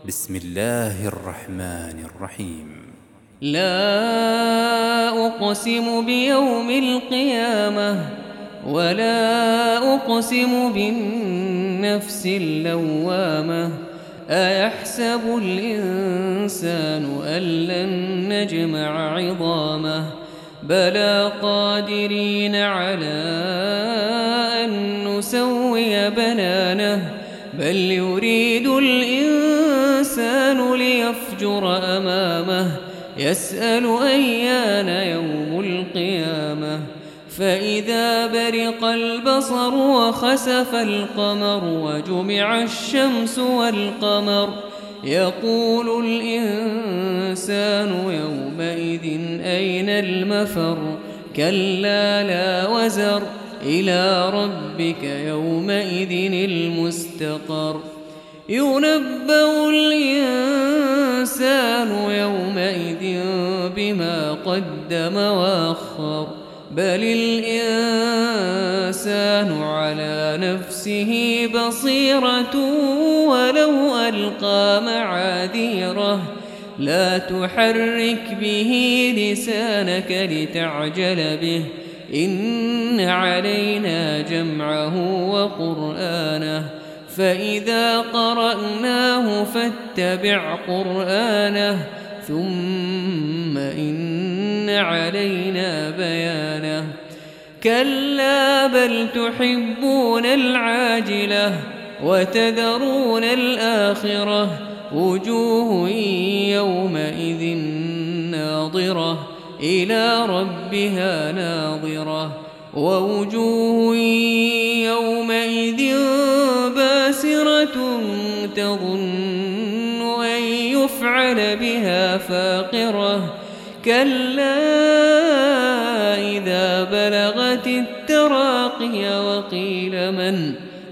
بسم الله الرحمن الرحيم. لا أقسم بيوم القيامة ولا أقسم بالنفس اللوامة. أيحسب الإنسان أن لن نجمع عظامه بلى قادرين على أن نسوي بنانه بل يريد الإنسان ليفجر أمامه يسأل أيان يوم القيامة فإذا برق البصر وخسف القمر وجمع الشمس والقمر يقول الإنسان يومئذ أين المفر كلا لا وزر إلى ربك يومئذ المستقر ينبأ الإنسان يومئذ بما قدم وأخر بل الإنسان على نفسه بصيرة ولو ألقى معاذيره لا تحرك به لسانك لتعجل به إن علينا جمعه وقرآنه فإذا قرأناه فاتبع قرآنه ثم إن علينا بيانه كلا بل تحبون العاجلة وتذرون الآخرة وجوه يومئذ ناظرة إلى ربها ناظرة ووجوه يومئذ باسرة تظن أن يفعل بها فاقرة كلا إذا بلغت التراقي وقيل من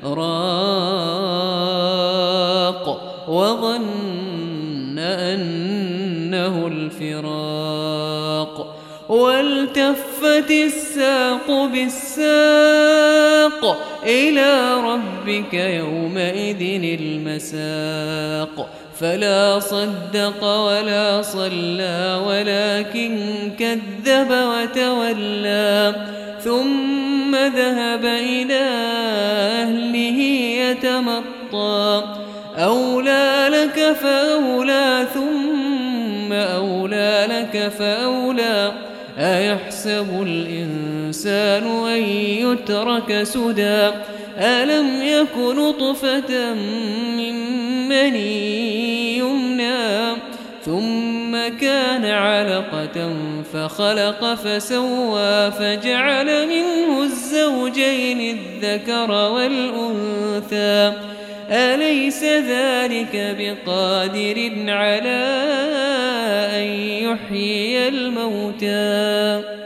راق وظن أنه الفراق والتفت الساق بالساق إلى ربك يومئذ المساق فلا صدق ولا صلى ولكن كذب وتولى ثم ذهب إلى أهله يتمطى أولى لك فأولى ثم أولى لك فأولى أيحسب الإنسان أن يترك سدى ألم يك نطفة من مني يمنى ثم كان علقة فخلق فسوى فجعل منه الزوجين الذكر والأنثى أليس ذلك بقادر على أن يحيي الموتى